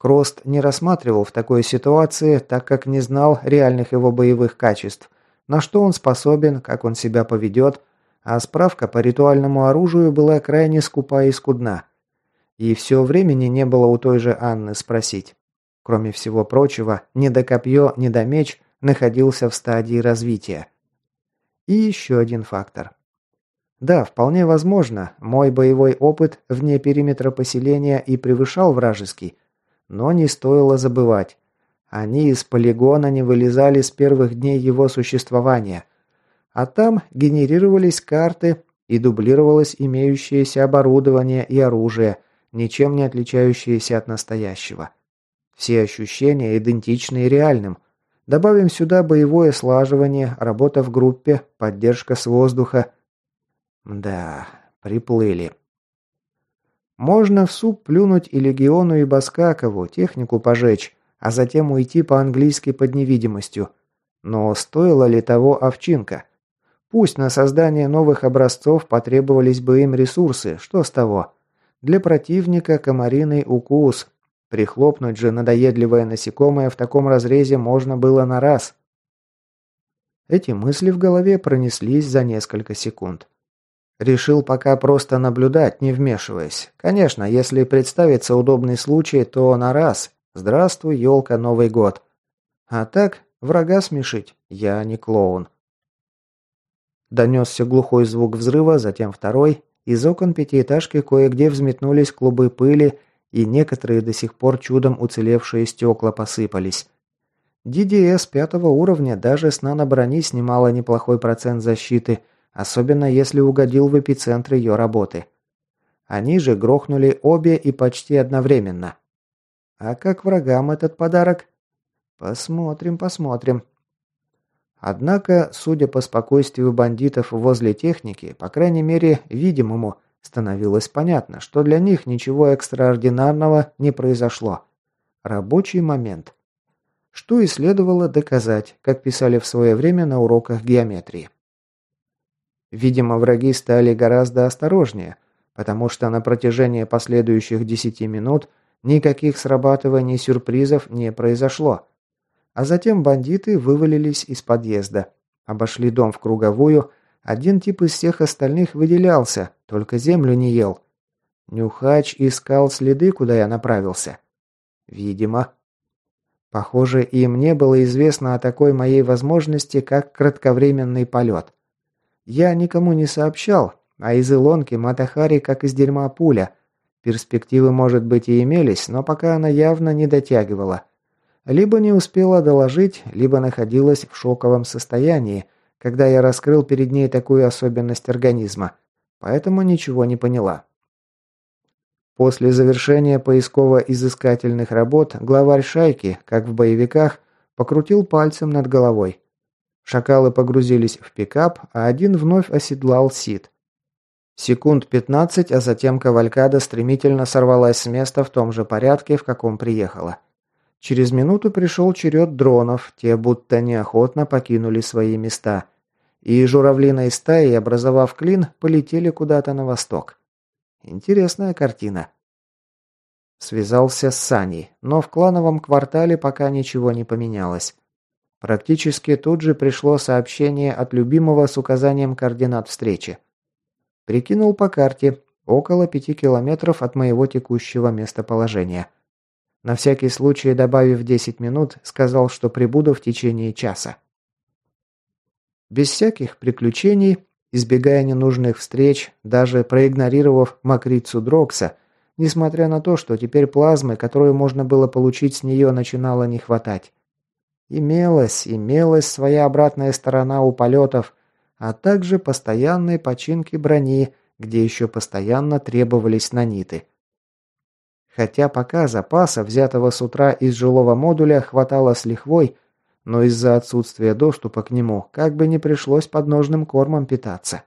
Крост не рассматривал в такой ситуации, так как не знал реальных его боевых качеств, на что он способен, как он себя поведет, а справка по ритуальному оружию была крайне скупа и скудна. И все времени не было у той же Анны спросить. Кроме всего прочего, ни до копье, ни до меч находился в стадии развития. И еще один фактор. Да, вполне возможно, мой боевой опыт вне периметра поселения и превышал вражеский, но не стоило забывать. Они из полигона не вылезали с первых дней его существования, а там генерировались карты и дублировалось имеющееся оборудование и оружие, ничем не отличающиеся от настоящего. Все ощущения идентичны и реальным. Добавим сюда боевое слаживание, работа в группе, поддержка с воздуха. Да, приплыли. Можно в суп плюнуть и Легиону, и Баскакову, технику пожечь, а затем уйти по-английски под невидимостью. Но стоило ли того овчинка? Пусть на создание новых образцов потребовались бы им ресурсы, что с того? Для противника комариный укус. Прихлопнуть же надоедливое насекомое в таком разрезе можно было на раз. Эти мысли в голове пронеслись за несколько секунд. Решил пока просто наблюдать, не вмешиваясь. Конечно, если представится удобный случай, то на раз. Здравствуй, елка, Новый год. А так, врага смешить, я не клоун. Донесся глухой звук взрыва, затем второй. Из окон пятиэтажки кое-где взметнулись клубы пыли, и некоторые до сих пор чудом уцелевшие стекла посыпались. ДДС 5 уровня даже с наноброни снимала неплохой процент защиты, особенно если угодил в эпицентр ее работы. Они же грохнули обе и почти одновременно. А как врагам этот подарок? Посмотрим, посмотрим. Однако, судя по спокойствию бандитов возле техники, по крайней мере, видимому, становилось понятно, что для них ничего экстраординарного не произошло. Рабочий момент. Что и следовало доказать, как писали в свое время на уроках геометрии. Видимо, враги стали гораздо осторожнее, потому что на протяжении последующих 10 минут никаких срабатываний сюрпризов не произошло. А затем бандиты вывалились из подъезда, обошли дом в круговую, один тип из всех остальных выделялся, только землю не ел. Нюхач искал следы, куда я направился. Видимо. Похоже, им не было известно о такой моей возможности, как кратковременный полет. Я никому не сообщал, а из Илонки Матахари как из дерьма пуля. Перспективы, может быть, и имелись, но пока она явно не дотягивала. Либо не успела доложить, либо находилась в шоковом состоянии, когда я раскрыл перед ней такую особенность организма, поэтому ничего не поняла. После завершения поисково-изыскательных работ главарь шайки, как в боевиках, покрутил пальцем над головой. Шакалы погрузились в пикап, а один вновь оседлал Сид. Секунд 15, а затем кавалькада стремительно сорвалась с места в том же порядке, в каком приехала. Через минуту пришел черед дронов, те будто неохотно покинули свои места. И журавлиной стаей, образовав клин, полетели куда-то на восток. Интересная картина. Связался с Саней, но в клановом квартале пока ничего не поменялось. Практически тут же пришло сообщение от любимого с указанием координат встречи. Прикинул по карте, около 5 километров от моего текущего местоположения. На всякий случай, добавив 10 минут, сказал, что прибуду в течение часа. Без всяких приключений, избегая ненужных встреч, даже проигнорировав мокрицу Дрокса, несмотря на то, что теперь плазмы, которую можно было получить с нее, начинало не хватать. Имелась своя обратная сторона у полетов, а также постоянные починки брони, где еще постоянно требовались наниты. Хотя пока запаса, взятого с утра из жилого модуля, хватало с лихвой, но из-за отсутствия доступа к нему, как бы не пришлось подножным кормом питаться.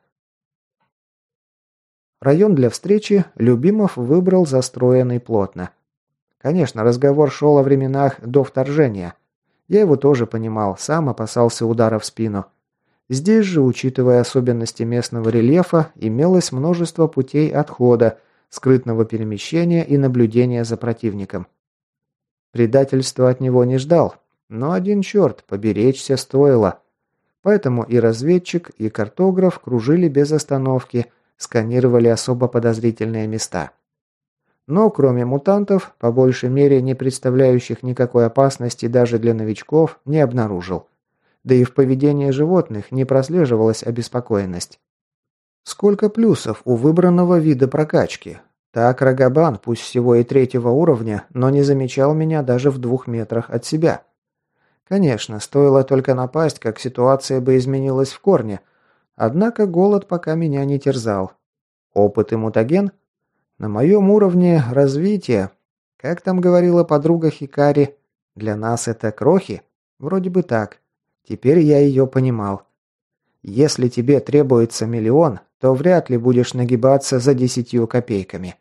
Район для встречи Любимов выбрал застроенный плотно. Конечно, разговор шел о временах до вторжения. Я его тоже понимал, сам опасался удара в спину. Здесь же, учитывая особенности местного рельефа, имелось множество путей отхода, скрытного перемещения и наблюдения за противником. Предательства от него не ждал, но один черт, поберечься стоило. Поэтому и разведчик, и картограф кружили без остановки, сканировали особо подозрительные места. Но кроме мутантов, по большей мере не представляющих никакой опасности даже для новичков, не обнаружил. Да и в поведении животных не прослеживалась обеспокоенность. Сколько плюсов у выбранного вида прокачки. Так Рагабан, пусть всего и 3-го уровня, но не замечал меня даже в 2 метрах от себя. Конечно, стоило только напасть, как ситуация бы изменилась в корне. Однако голод пока меня не терзал. Опыт и мутаген? На моем уровне развития, как там говорила подруга Хикари, для нас это крохи? Вроде бы так. Теперь я ее понимал. Если тебе требуется 1 миллион, то вряд ли будешь нагибаться за 10 копейками.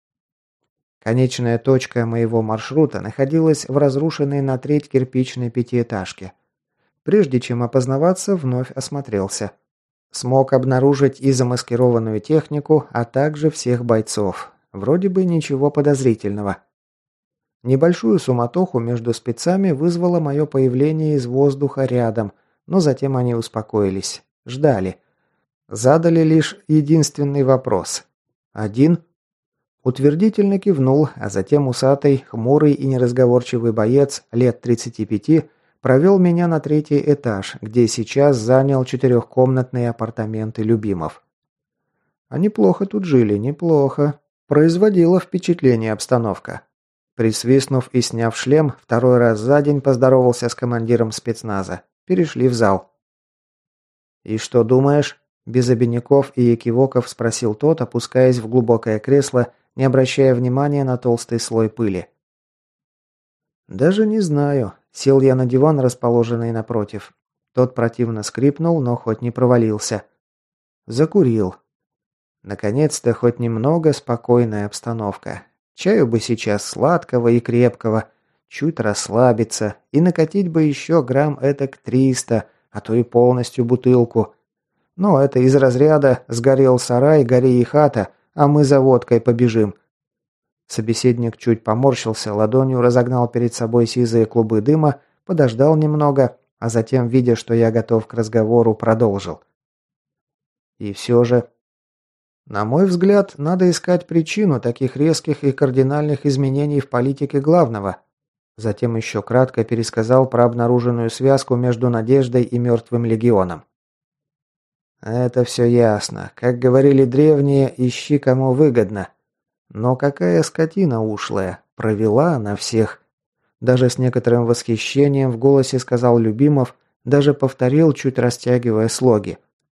Конечная точка моего маршрута находилась в разрушенной на треть кирпичной 5-этажке. Прежде чем опознаваться, вновь осмотрелся. Смог обнаружить и замаскированную технику, а также всех бойцов. Вроде бы ничего подозрительного. Небольшую суматоху между спецами вызвало мое появление из воздуха рядом, но затем они успокоились. Ждали. Задали лишь единственный вопрос. «Один?» Утвердительно кивнул, а затем усатый, хмурый и неразговорчивый боец лет 35 провел меня на 3-й этаж, где сейчас занял 4-комнатные апартаменты Любимов. А неплохо тут жили, неплохо. Производила впечатление обстановка. Присвистнув и сняв шлем, 2-й раз за день поздоровался с командиром спецназа. Перешли в зал. «И что думаешь?» Без обиняков и экивоков спросил тот, опускаясь в глубокое кресло, не обращая внимания на толстый слой пыли. «Даже не знаю». Сел я на диван, расположенный напротив. Тот противно скрипнул, но хоть не провалился. Закурил. Наконец-то хоть немного спокойная обстановка. Чаю бы сейчас сладкого и крепкого, чуть расслабиться и накатить бы еще грамм этак 300, а то и полностью бутылку. Но это из разряда «сгорел сарай, гори и хата, а мы за водкой побежим». Собеседник чуть поморщился, ладонью разогнал перед собой сизые клубы дыма, подождал немного, а затем, видя, что я готов к разговору, продолжил. И все же, на мой взгляд, надо искать причину таких резких и кардинальных изменений в политике главного. Затем еще кратко пересказал про обнаруженную связку между Надеждой и Мертвым Легионом. Это все ясно. Как говорили древние, ищи кому выгодно. Но какая скотина ушлая, провела на всех. Даже с некоторым восхищением в голосе сказал Любимов, даже повторил, чуть растягивая слоги.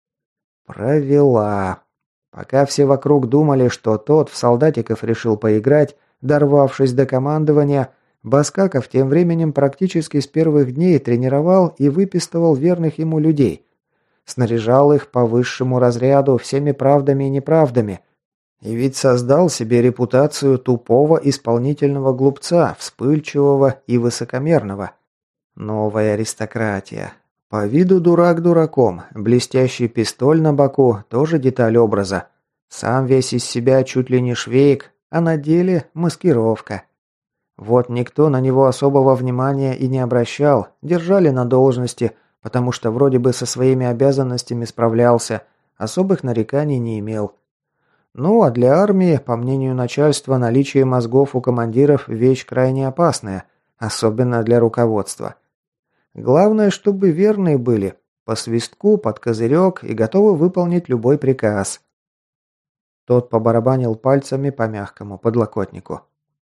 Провела. Пока все вокруг думали, что тот в солдатиков решил поиграть, дорвавшись до командования, Баскаков тем временем практически с первых дней тренировал и выпистывал верных ему людей. Снаряжал их по высшему разряду всеми правдами и неправдами. И ведь создал себе репутацию тупого исполнительного глупца, вспыльчивого и высокомерного. Новая аристократия. По виду дурак дураком, блестящий пистоль на боку – тоже деталь образа. Сам весь из себя чуть ли не швейк, а на деле маскировка. Вот никто на него особого внимания и не обращал, держали на должности, потому что вроде бы со своими обязанностями справлялся, особых нареканий не имел. Ну, а для армии, по мнению начальства, наличие мозгов у командиров – вещь крайне опасная, особенно для руководства. Главное, чтобы верные были, по свистку, под козырек и готовы выполнить любой приказ. Тот побарабанил пальцами по мягкому подлокотнику.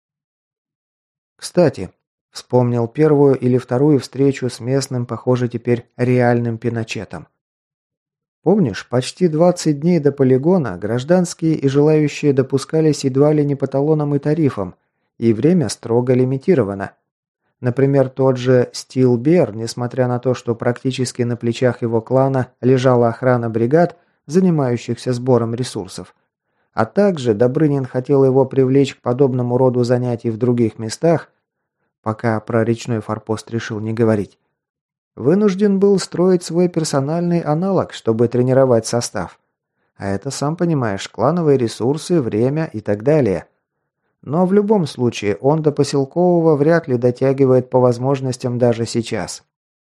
Кстати, вспомнил 1-ю или 2-ю встречу с местным, похоже, теперь реальным Пиночетом. Помнишь, почти 20 дней до полигона гражданские и желающие допускались едва ли не по талонам и тарифам, и время строго лимитировано. Например, тот же Стилбер, несмотря на то, что практически на плечах его клана лежала охрана бригад, занимающихся сбором ресурсов, а также Добрынин хотел его привлечь к подобному роду занятий в других местах, пока про речной форпост решил не говорить, вынужден был строить свой персональный аналог, чтобы тренировать состав. А это, сам понимаешь, клановые ресурсы, время и так далее. Но в любом случае он до поселкового вряд ли дотягивает по возможностям даже сейчас.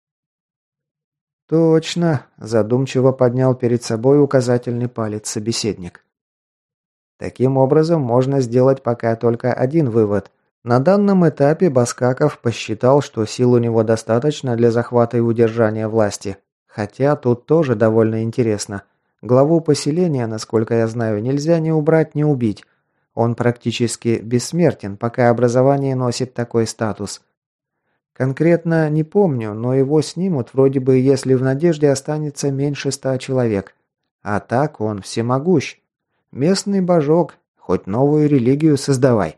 «Точно», – задумчиво поднял перед собой указательный палец собеседник. Таким образом, можно сделать пока только один вывод. На данном этапе Баскаков посчитал, что сил у него достаточно для захвата и удержания власти. Хотя тут тоже довольно интересно. Главу поселения, насколько я знаю, нельзя ни убрать, ни убить. Он практически бессмертен, пока образование носит такой статус. Конкретно не помню, но его снимут вроде бы, если в Надежде останется меньше 100 человек. А так он всемогущ. Местный божок, хоть новую религию создавай.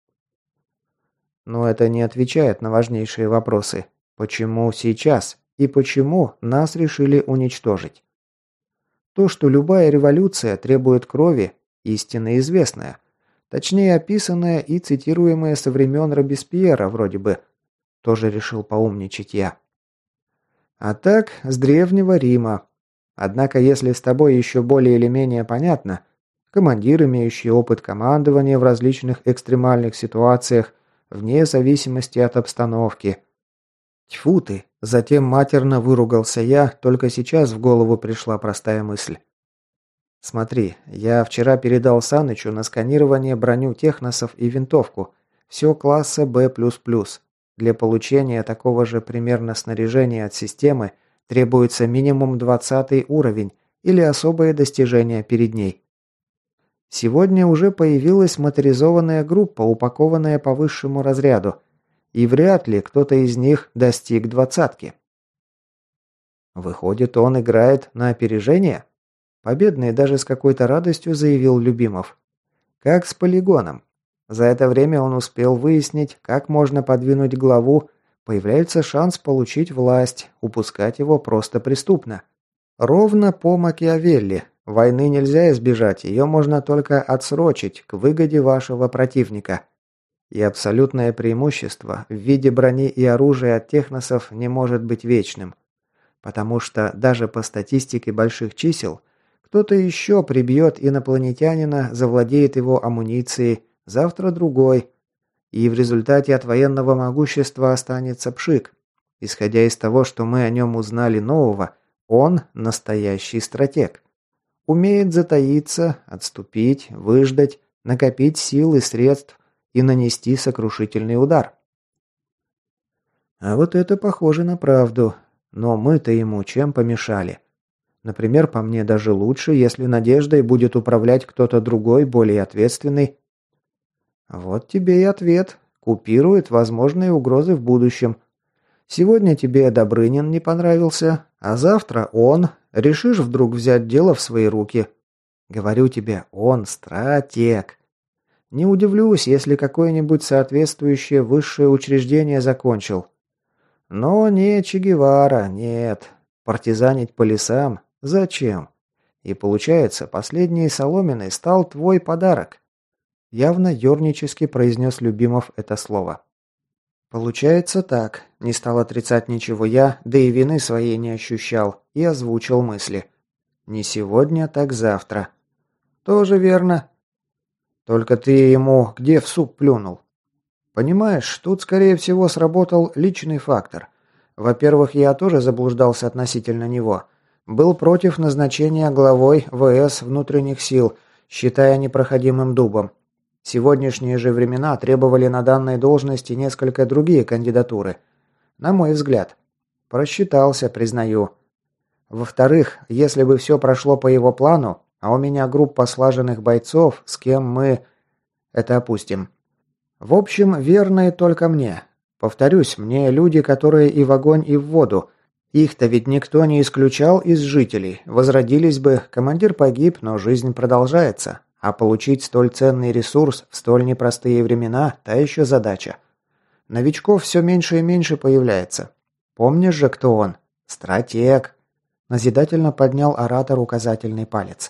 Но это не отвечает на важнейшие вопросы. Почему сейчас? И почему нас решили уничтожить? То, что любая революция требует крови, истинно известная. Точнее, описанная и цитируемая со времен Робеспьера вроде бы. Тоже решил поумничать я. А так, с древнего Рима. Однако, если с тобой еще более или менее понятно, командир, имеющий опыт командования в различных экстремальных ситуациях, вне зависимости от обстановки. Тьфу ты, затем матерно выругался я, только сейчас в голову пришла простая мысль. Смотри, я вчера передал Санычу на сканирование броню техносов и винтовку. Все класса Б++. Для получения такого же примерно снаряжения от системы требуется минимум 20 уровень или особое достижение перед ней. Сегодня уже появилась моторизованная группа, упакованная по высшему разряду, и вряд ли кто-то из них достиг 20-ки. Выходит, он играет на опережение? Победный даже с какой-то радостью заявил Любимов. Как с полигоном. За это время он успел выяснить, как можно подвинуть главу, появляется шанс получить власть, упускать его просто преступно. Ровно по Макиавелли. Войны нельзя избежать, ее можно только отсрочить к выгоде вашего противника. И абсолютное преимущество в виде брони и оружия от техносов не может быть вечным. Потому что даже по статистике больших чисел, кто-то еще прибьет инопланетянина, завладеет его амуницией, завтра другой. И в результате от военного могущества останется пшик. Исходя из того, что мы о нем узнали нового, он настоящий стратег. Умеет затаиться, отступить, выждать, накопить сил и средств и нанести сокрушительный удар. А вот это похоже на правду. Но мы-то ему чем помешали? Например, по мне даже лучше, если Надеждой будет управлять кто-то другой, более ответственный. Вот тебе и ответ. Купирует возможные угрозы в будущем. Сегодня тебе Добрынин не понравился, а завтра он. Решишь вдруг взять дело в свои руки. Говорю тебе, он стратег. Не удивлюсь, если какое-нибудь соответствующее высшее учреждение закончил. Но не Че Гевара, нет. Партизанить по лесам? Зачем? И получается, последний соломенный стал твой подарок. Явно ернически произнес Любимов это слово. Получается так. Не стал отрицать ничего я, да и вины своей не ощущал, и озвучил мысли. Не сегодня, так завтра. Тоже верно. Только ты ему где в суп плюнул? Понимаешь, тут, скорее всего, сработал личный фактор. Во-первых, я тоже заблуждался относительно него. Был против назначения главой ВС внутренних сил, считая непроходимым дубом. Сегодняшние же времена требовали на данной должности несколько другие кандидатуры. На мой взгляд. Просчитался, признаю. Во-вторых, если бы все прошло по его плану, а у меня группа слаженных бойцов, с кем мы... Это опустим. В общем, верные только мне. Повторюсь, мне люди, которые и в огонь, и в воду. Их-то ведь никто не исключал из жителей. Возродились бы, командир погиб, но жизнь продолжается. А получить столь ценный ресурс в столь непростые времена – та еще задача. Новичков все меньше и меньше появляется. Помнишь же, кто он? Стратег. Назидательно поднял оратор указательный палец.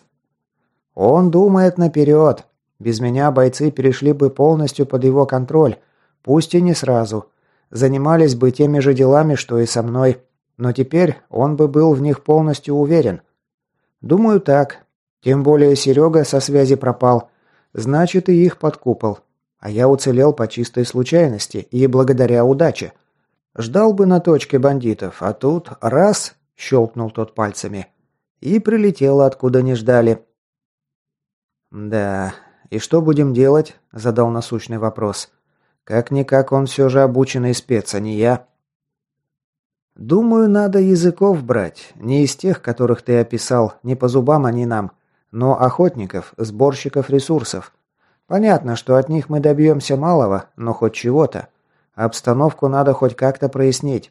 Он думает наперед. Без меня бойцы перешли бы полностью под его контроль, пусть и не сразу. Занимались бы теми же делами, что и со мной, но теперь он бы был в них полностью уверен. Думаю так. Тем более Серега со связи пропал. Значит, и их под купол. А я уцелел по чистой случайности и благодаря удаче. Ждал бы на точке бандитов, а тут раз, щелкнул тот пальцами, и прилетело откуда не ждали. Да, и что будем делать? Задал насущный вопрос. Как-никак он все же обученный спец, а не я. Думаю, надо языков брать, не из тех, которых ты описал, не по зубам они нам, но охотников, сборщиков ресурсов. Понятно, что от них мы добьемся малого, но хоть чего-то. Обстановку надо хоть как-то прояснить.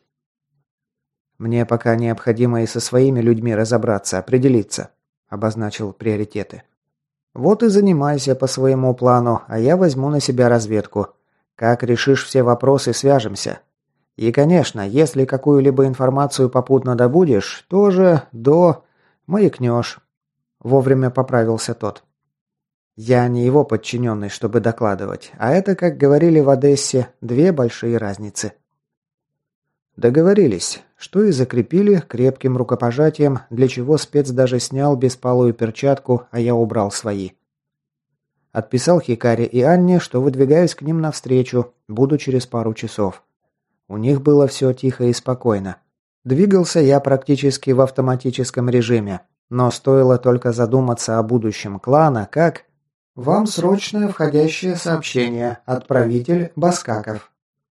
Мне пока необходимо и со своими людьми разобраться, определиться, обозначил приоритеты. Вот и занимайся по своему плану, а я возьму на себя разведку. Как решишь все вопросы, свяжемся. И, конечно, если какую-либо информацию попутно добудешь, тоже маякнешь. Вовремя поправился тот. Я не его подчиненный, чтобы докладывать, а это, как говорили в Одессе, две большие разницы. Договорились, что и закрепили крепким рукопожатием, для чего спец даже снял беспалую перчатку, а я убрал свои. Отписал Хикаре и Анне, что выдвигаюсь к ним навстречу, буду через пару часов. У них было все тихо и спокойно. Двигался я практически в автоматическом режиме, но стоило только задуматься о будущем клана, как... Вам срочное входящее сообщение. Отправитель Баскаков.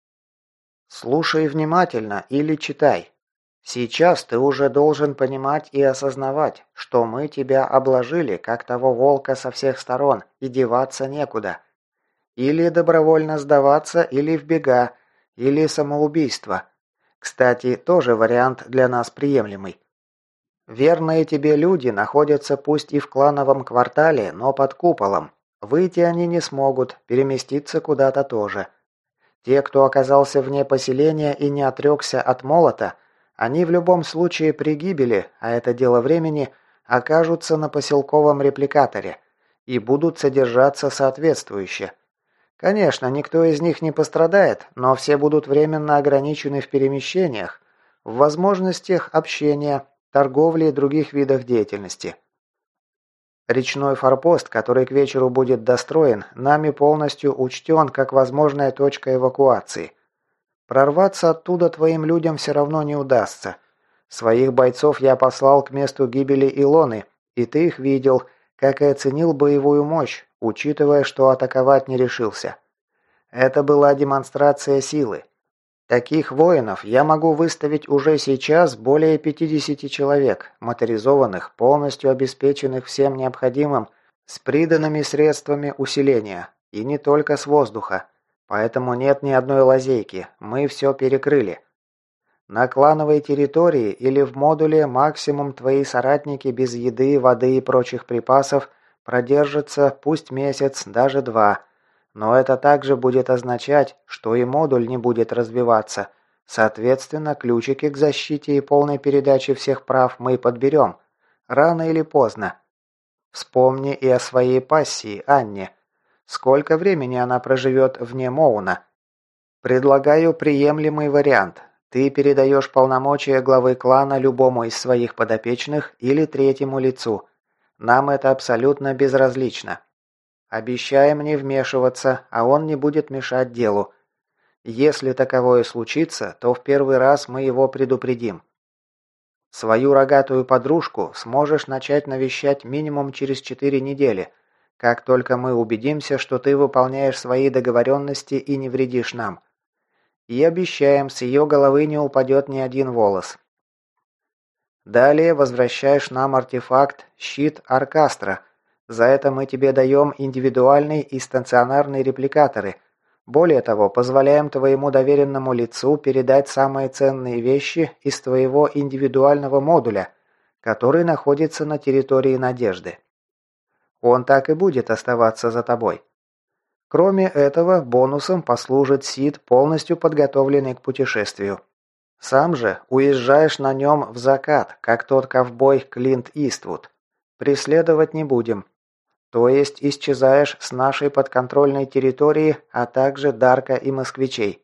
Слушай внимательно или читай. Сейчас ты уже должен понимать и осознавать, что мы тебя обложили, как того волка со всех сторон, и деваться некуда. Или добровольно сдаваться, или в бега, или самоубийство. Кстати, тоже вариант для нас приемлемый. Верные тебе люди находятся пусть и в клановом квартале, но под куполом. Выйти они не смогут, переместиться куда-то тоже. Те, кто оказался вне поселения и не отрекся от молота, они в любом случае при гибели, а это дело времени, окажутся на поселковом репликаторе и будут содержаться соответствующе. Конечно, никто из них не пострадает, но все будут временно ограничены в перемещениях, в возможностях общения, торговли и других видах деятельности. Речной форпост, который к вечеру будет достроен, нами полностью учтен как возможная точка эвакуации. Прорваться оттуда твоим людям все равно не удастся. Своих бойцов я послал к месту гибели Илоны, и ты их видел, как и оценил боевую мощь, учитывая, что атаковать не решился. Это была демонстрация силы. Таких воинов я могу выставить уже сейчас более 50 человек, моторизованных, полностью обеспеченных всем необходимым, с приданными средствами усиления, и не только с воздуха. Поэтому нет ни одной лазейки, мы все перекрыли. На клановой территории или в модуле максимум твои соратники без еды, воды и прочих припасов продержатся пусть месяц, даже два. Но это также будет означать, что и модуль не будет развиваться. Соответственно, ключики к защите и полной передаче всех прав мы подберем. Рано или поздно. Вспомни и о своей пассии, Анне. Сколько времени она проживет вне Моуна? Предлагаю приемлемый вариант. Ты передаешь полномочия главы клана любому из своих подопечных или третьему лицу. Нам это абсолютно безразлично. Обещаем не вмешиваться, а он не будет мешать делу. Если таковое случится, то в первый раз мы его предупредим. Свою рогатую подружку сможешь начать навещать минимум через 4 недели, как только мы убедимся, что ты выполняешь свои договоренности и не вредишь нам. И обещаем, с ее головы не упадет ни один волос. Далее возвращаешь нам артефакт «Щит Аркастра». За это мы тебе даем индивидуальные и стационарные репликаторы. Более того, позволяем твоему доверенному лицу передать самые ценные вещи из твоего индивидуального модуля, который находится на территории Надежды. Он так и будет оставаться за тобой. Кроме этого, бонусом послужит СИД, полностью подготовленный к путешествию. Сам же уезжаешь на нем в закат, как тот ковбой Клинт Иствуд. Преследовать не будем. То есть исчезаешь с нашей подконтрольной территории, а также Дарка и москвичей.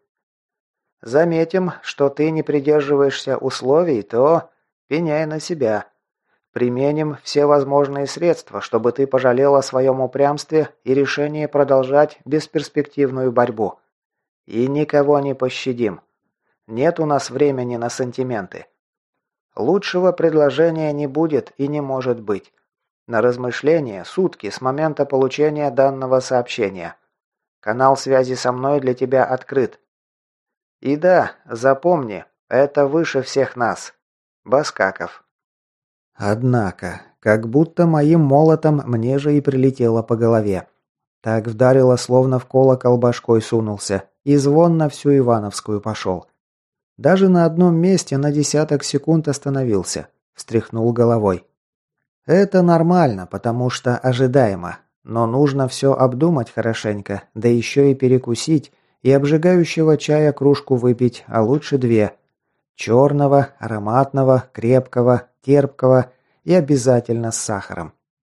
Заметим, что ты не придерживаешься условий, то пеняй на себя. Применим все возможные средства, чтобы ты пожалел о своем упрямстве и решении продолжать бесперспективную борьбу. И никого не пощадим. Нет у нас времени на сантименты. Лучшего предложения не будет и не может быть. На размышление сутки с момента получения данного сообщения. Канал связи со мной для тебя открыт. И да, запомни, это выше всех нас. Баскаков. Однако, как будто моим молотом мне же и прилетело по голове. Так вдарило, словно в колокол башкой сунулся, и звон на всю Ивановскую пошел. Даже на одном месте на десяток секунд остановился, встряхнул головой. Это нормально, потому что ожидаемо, но нужно все обдумать хорошенько, да еще и перекусить, и обжигающего чая кружку выпить, а лучше 2. Черного, ароматного, крепкого, терпкого и обязательно с сахаром.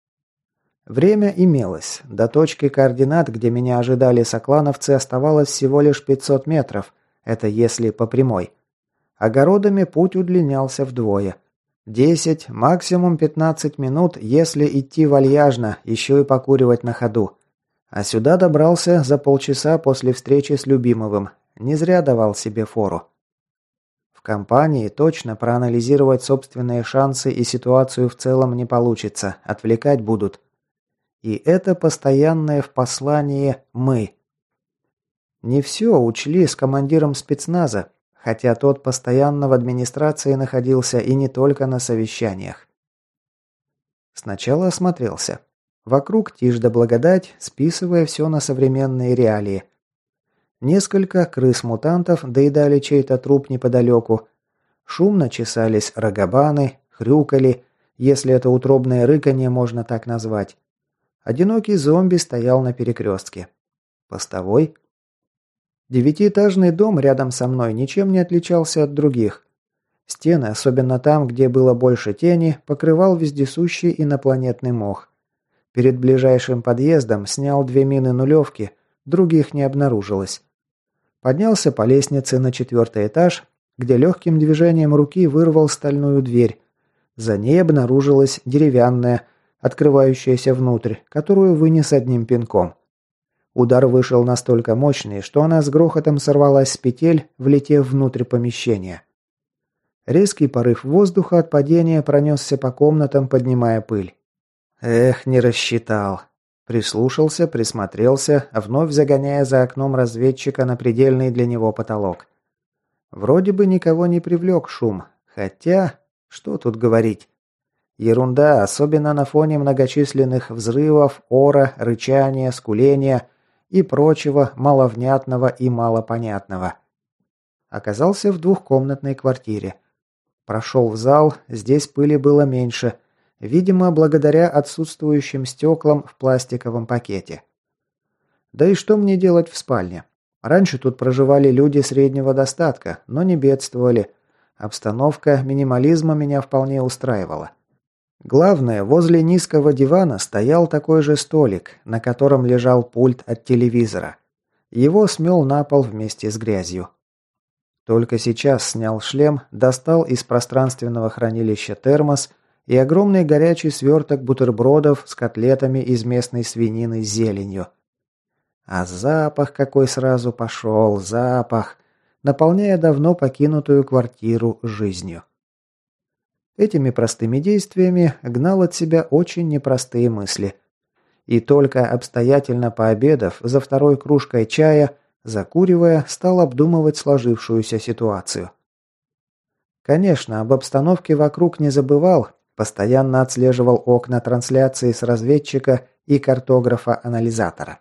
Время имелось. До точки координат, где меня ожидали соклановцы, оставалось всего лишь 500 метров. Это если по прямой. Огородами путь удлинялся вдвое. 10, максимум 15 минут, если идти вальяжно, еще и покуривать на ходу. А сюда добрался за полчаса после встречи с Любимовым. Не зря давал себе фору. В компании точно проанализировать собственные шансы и ситуацию в целом не получится, отвлекать будут. И это постоянное в послании «мы». Не все учли с командиром спецназа, хотя тот постоянно в администрации находился и не только на совещаниях. Сначала осмотрелся. Вокруг тишь да благодать, списывая все на современные реалии. Несколько крыс-мутантов доедали чей-то труп неподалеку. Шумно чесались рогобаны, хрюкали, если это утробное рыканье можно так назвать. Одинокий зомби стоял на перекрестке. Постовой. 9-этажный дом рядом со мной ничем не отличался от других. Стены, особенно там, где было больше тени, покрывал вездесущий инопланетный мох. Перед ближайшим подъездом снял 2 мины нулевки, других не обнаружилось. Поднялся по лестнице на 4-й этаж, где легким движением руки вырвал стальную дверь. За ней обнаружилась деревянная, открывающаяся внутрь, которую вынес одним пинком. Удар вышел настолько мощный, что она с грохотом сорвалась с петель, влетев внутрь помещения. Резкий порыв воздуха от падения пронесся по комнатам, поднимая пыль. Эх, не рассчитал. Прислушался, присмотрелся, вновь загоняя за окном разведчика на предельный для него потолок. Вроде бы никого не привлек шум, хотя, что тут говорить. Ерунда, особенно на фоне многочисленных взрывов, ора, рычания, скуления и прочего маловнятного и малопонятного. Оказался в двухкомнатной квартире. Прошел в зал, здесь пыли было меньше, видимо, благодаря отсутствующим стеклам в пластиковом пакете. Да и что мне делать в спальне? Раньше тут проживали люди среднего достатка, но не бедствовали. Обстановка минимализма меня вполне устраивала. Главное, возле низкого дивана стоял такой же столик, на котором лежал пульт от телевизора. Его смел на пол вместе с грязью. Только сейчас снял шлем, достал из пространственного хранилища термос и огромный горячий сверток бутербродов с котлетами из местной свинины с зеленью. А запах какой сразу пошел, запах, наполняя давно покинутую квартиру жизнью. Этими простыми действиями гнал от себя очень непростые мысли. И только обстоятельно пообедав за второй кружкой чая, закуривая, стал обдумывать сложившуюся ситуацию. Конечно, об обстановке вокруг не забывал, постоянно отслеживал окна трансляции с разведчика и картографа-анализатора.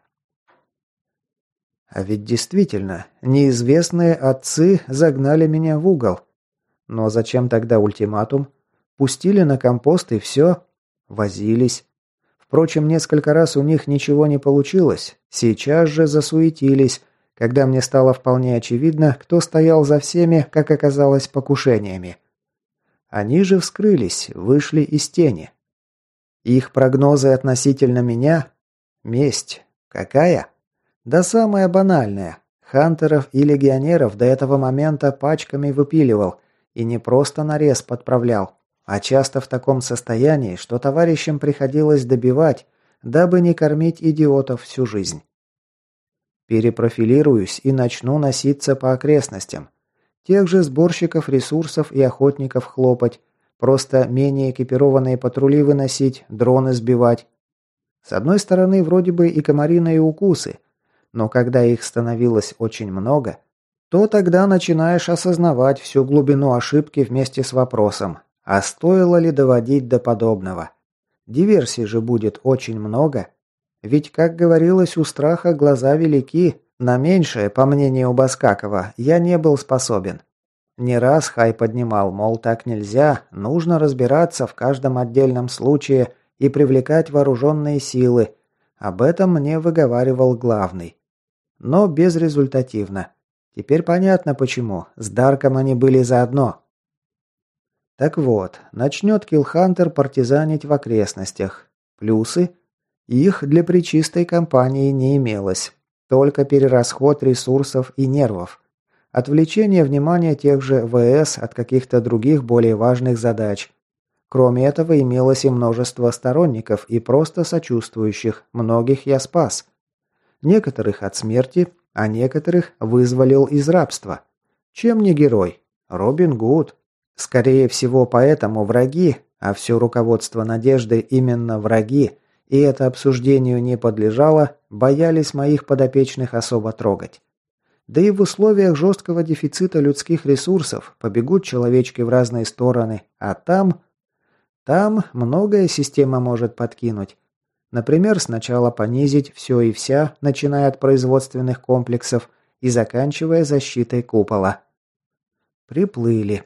А ведь действительно, неизвестные отцы загнали меня в угол. Но зачем тогда ультиматум? Пустили на компост и все. Возились. Впрочем, несколько раз у них ничего не получилось. Сейчас же засуетились, когда мне стало вполне очевидно, кто стоял за всеми, как оказалось, покушениями. Они же вскрылись, вышли из тени. Их прогнозы относительно меня? Месть. Какая? Да самая банальная. Хантеров и легионеров до этого момента пачками выпиливал. И не просто нарез подправлял, а часто в таком состоянии, что товарищам приходилось добивать, дабы не кормить идиотов всю жизнь. Перепрофилируюсь и начну носиться по окрестностям. Тех же сборщиков ресурсов и охотников хлопать, просто менее экипированные патрули выносить, дроны сбивать. С одной стороны, вроде бы и комариные укусы, но когда их становилось очень много, то тогда начинаешь осознавать всю глубину ошибки вместе с вопросом, а стоило ли доводить до подобного? Диверсий же будет очень много. Ведь, как говорилось, у страха глаза велики, на меньшее, по мнению Баскакова, я не был способен. Не раз Хай поднимал, мол, так нельзя, нужно разбираться в каждом отдельном случае и привлекать вооруженные силы. Об этом мне выговаривал главный. Но безрезультативно. Теперь понятно почему, с Дарком они были заодно. Так вот, начнет Киллхантер партизанить в окрестностях. Плюсы? Их для пречистой компании не имелось. Только перерасход ресурсов и нервов. Отвлечение внимания тех же ВС от каких-то других более важных задач. Кроме этого, имелось и множество сторонников и просто сочувствующих, многих я спас. Некоторых от смерти, а некоторых вызволил из рабства. Чем не герой? Робин Гуд. Скорее всего, поэтому враги, а все руководство Надежды именно враги, и это обсуждению не подлежало, боялись моих подопечных особо трогать. Да и в условиях жесткого дефицита людских ресурсов побегут человечки в разные стороны, а там многое система может подкинуть. Например, сначала понизить все и вся, начиная от производственных комплексов и заканчивая защитой купола. Приплыли.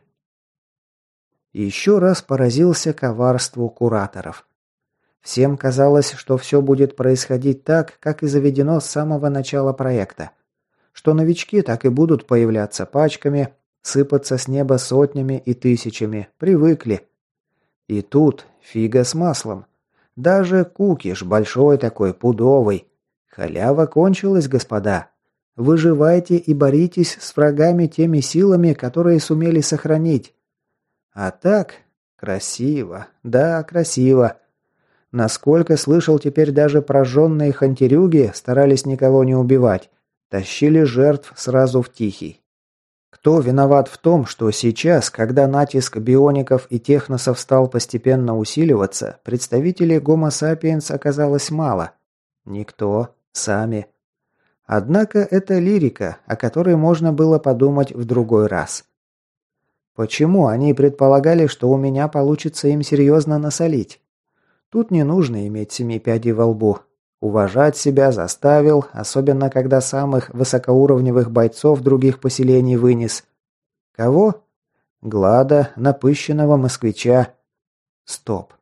Еще раз поразился коварству кураторов. Всем казалось, что все будет происходить так, как и заведено с самого начала проекта. Что новички так и будут появляться пачками, сыпаться с неба сотнями и тысячами, привыкли. И тут фига с маслом. Даже кукиш, большой такой, пудовый. Халява кончилась, господа. Выживайте и боритесь с врагами теми силами, которые сумели сохранить. А так, красиво, да, красиво. Насколько слышал, теперь даже прожженные хантерюги старались никого не убивать, тащили жертв сразу в Тихий. Кто виноват в том, что сейчас, когда натиск биоников и техносов стал постепенно усиливаться, представителей Homo sapiens оказалось мало? Никто. Сами. Однако это лирика, о которой можно было подумать в другой раз. Почему они предполагали, что у меня получится им серьезно насолить? Тут не нужно иметь 7 пядей во лбу. Уважать себя заставил, особенно когда самых высокоуровневых бойцов других поселений вынес. Кого? Глада, напыщенного москвича. Стоп.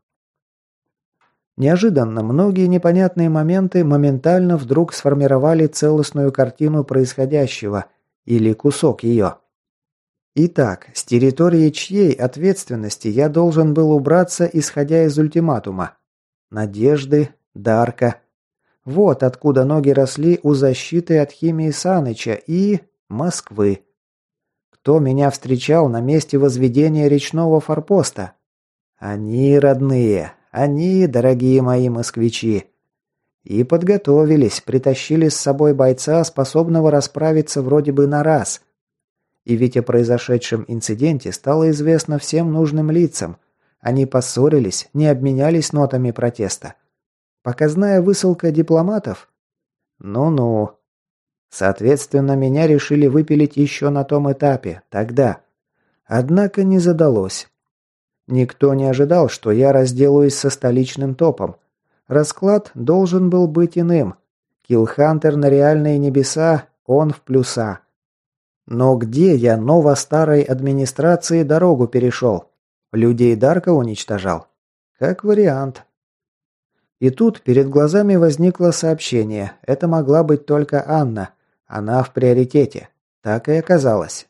Неожиданно многие непонятные моменты моментально вдруг сформировали целостную картину происходящего, или кусок ее. Итак, с территории чьей ответственности я должен был убраться, исходя из ультиматума? Надежды, Дарка. Вот откуда ноги росли у защиты от химии Саныча и Москвы. Кто меня встречал на месте возведения речного форпоста? Они, родные, они, дорогие мои москвичи. И подготовились, притащили с собой бойца, способного расправиться вроде бы на раз. И ведь о произошедшем инциденте стало известно всем нужным лицам. Они поссорились, не обменялись нотами протеста. Показная высылка дипломатов? Ну-ну. Соответственно, меня решили выпилить еще на том этапе, тогда. Однако не задалось. Никто не ожидал, что я разделаюсь со столичным топом. Расклад должен был быть иным. Киллхантер на реальные небеса, он в плюса. Но где я ново-старой администрации дорогу перешел? Людей Дарка уничтожал? Как вариант. И тут перед глазами возникло сообщение. Это могла быть только Анна. Она в приоритете. Так и оказалось.